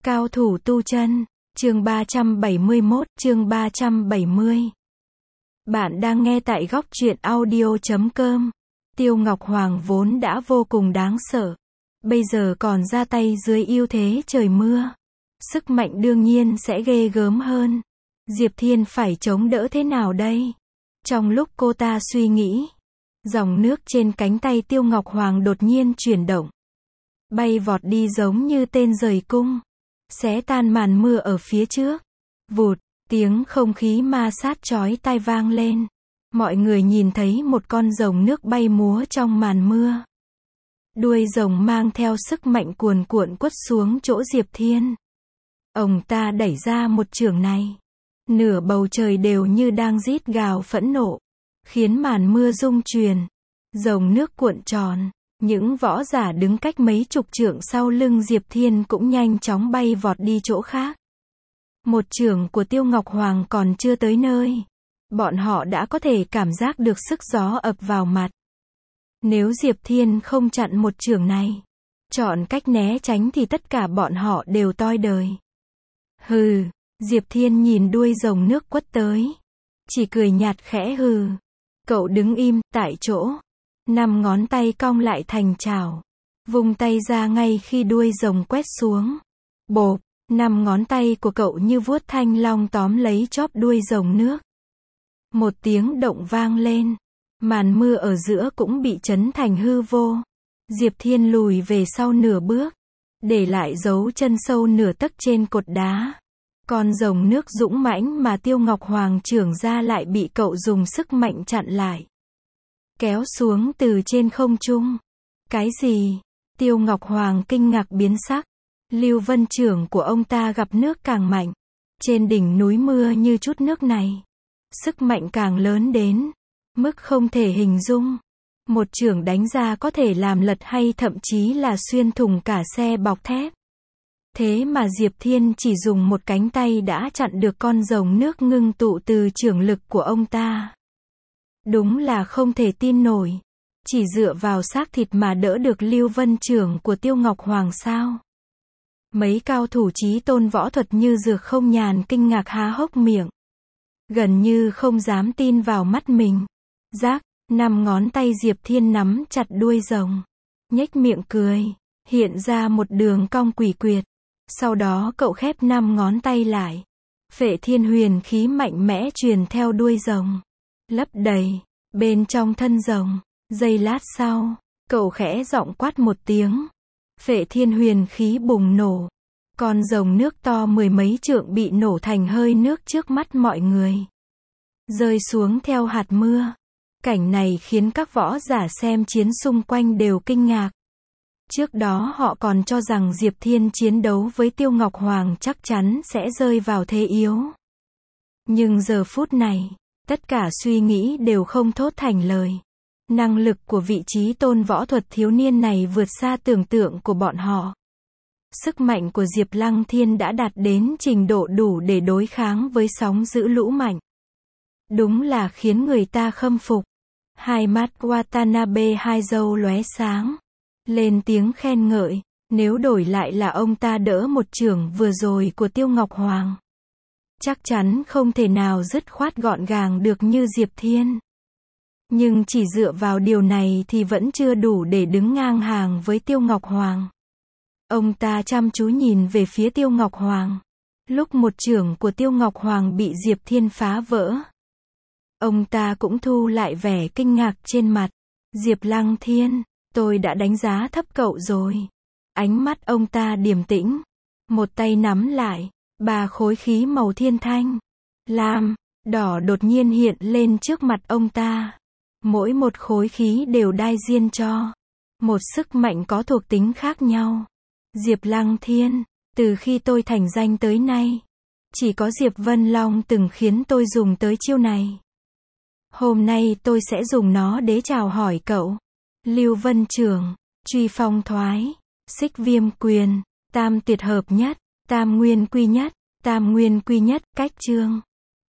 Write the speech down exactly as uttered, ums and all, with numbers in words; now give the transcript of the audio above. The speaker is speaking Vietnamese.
Cao thủ tu chân, chương ba trăm bảy mươi mốt, chương ba trăm bảy mươi. Bạn đang nghe tại góc truyện audio chấm com. Tiêu Ngọc Hoàng vốn đã vô cùng đáng sợ, bây giờ còn ra tay dưới ưu thế trời mưa. Sức mạnh đương nhiên sẽ ghê gớm hơn. Diệp Thiên phải chống đỡ thế nào đây? Trong lúc cô ta suy nghĩ, dòng nước trên cánh tay Tiêu Ngọc Hoàng đột nhiên chuyển động, bay vọt đi giống như tên rời cung, xé tan màn mưa ở phía trước. Vụt, tiếng không khí ma sát chói tai vang lên. Mọi người nhìn thấy một con rồng nước bay múa trong màn mưa. Đuôi rồng mang theo sức mạnh cuồn cuộn quất xuống chỗ Diệp Thiên. Ông ta đẩy ra một chưởng này, nửa bầu trời đều như đang rít gào phẫn nộ, khiến màn mưa rung chuyển, rồng nước cuộn tròn. Những võ giả đứng cách mấy chục trượng sau lưng Diệp Thiên cũng nhanh chóng bay vọt đi chỗ khác. Một chưởng của Tiêu Ngọc Hoàng còn chưa tới nơi, bọn họ đã có thể cảm giác được sức gió ập vào mặt. Nếu Diệp Thiên không chặn một chưởng này, chọn cách né tránh thì tất cả bọn họ đều toi đời. Hừ, Diệp Thiên nhìn đuôi rồng nước quất tới, chỉ cười nhạt khẽ hừ. Cậu đứng im, tại chỗ. Năm ngón tay cong lại thành chảo, vung tay ra ngay khi đuôi rồng quét xuống. Bộp, năm ngón tay của cậu như vuốt thanh long tóm lấy chóp đuôi rồng nước. Một tiếng động vang lên, màn mưa ở giữa cũng bị chấn thành hư vô. Diệp Thiên lùi về sau nửa bước, để lại dấu chân sâu nửa tấc trên cột đá. Con rồng nước dũng mãnh mà Tiêu Ngọc Hoàng chưởng ra lại bị cậu dùng sức mạnh chặn lại, kéo xuống từ trên không trung. Cái gì? Tiêu Ngọc Hoàng kinh ngạc biến sắc. Lưu Vân chưởng của ông ta gặp nước càng mạnh. Trên đỉnh núi mưa như chút nước này, sức mạnh càng lớn đến mức không thể hình dung. Một chưởng đánh ra có thể làm lật hay thậm chí là xuyên thủng cả xe bọc thép. Thế mà Diệp Thiên chỉ dùng một cánh tay đã chặn được con rồng nước ngưng tụ từ chưởng lực của ông ta. Đúng là không thể tin nổi. Chỉ dựa vào xác thịt mà đỡ được Lưu Vân chưởng của Tiêu Ngọc Hoàng sao? Mấy cao thủ chí tôn võ thuật như Dược Không Nhàn kinh ngạc há hốc miệng, gần như không dám tin vào mắt mình. Rác, năm ngón tay Diệp Thiên nắm chặt đuôi rồng, nhếch miệng cười, hiện ra một đường cong quỷ quyệt. Sau đó cậu khép năm ngón tay lại. Phệ Thiên huyền khí mạnh mẽ truyền theo đuôi rồng, lấp đầy bên trong thân rồng. Giây lát sau, cậu khẽ giọng quát một tiếng. Phệ Thiên huyền khí bùng nổ. Con rồng nước to mười mấy trượng bị nổ thành hơi nước trước mắt mọi người, rơi xuống theo hạt mưa. Cảnh này khiến các võ giả xem chiến xung quanh đều kinh ngạc. Trước đó họ còn cho rằng Diệp Thiên chiến đấu với Tiêu Ngọc Hoàng chắc chắn sẽ rơi vào thế yếu. Nhưng giờ phút này, tất cả suy nghĩ đều không thốt thành lời. Năng lực của vị trí tôn võ thuật thiếu niên này vượt xa tưởng tượng của bọn họ. Sức mạnh của Diệp Lăng Thiên đã đạt đến trình độ đủ để đối kháng với sóng dữ lũ mạnh. Đúng là khiến người ta khâm phục. Hai mắt Watanabe hai dâu lóe sáng, lên tiếng khen ngợi. Nếu đổi lại là ông ta đỡ một chưởng vừa rồi của Tiêu Ngọc Hoàng, chắc chắn không thể nào dứt khoát gọn gàng được như Diệp Thiên. Nhưng chỉ dựa vào điều này thì vẫn chưa đủ để đứng ngang hàng với Tiêu Ngọc Hoàng. Ông ta chăm chú nhìn về phía Tiêu Ngọc Hoàng. Lúc một chưởng của Tiêu Ngọc Hoàng bị Diệp Thiên phá vỡ, ông ta cũng thu lại vẻ kinh ngạc trên mặt. Diệp Lăng Thiên, tôi đã đánh giá thấp cậu rồi. Ánh mắt ông ta điềm tĩnh, một tay nắm lại ba khối khí màu thiên thanh, lam, đỏ đột nhiên hiện lên trước mặt ông ta. Mỗi một khối khí đều đại diện cho một sức mạnh có thuộc tính khác nhau. Diệp Lăng Thiên, từ khi tôi thành danh tới nay, chỉ có Diệp Vân Long từng khiến tôi dùng tới chiêu này. Hôm nay tôi sẽ dùng nó để chào hỏi cậu. Lưu Vân chưởng, truy phong thoái, xích viêm quyền, tam tuyệt hợp nhất, tam nguyên quy nhất, tam nguyên quy nhất, cách chương.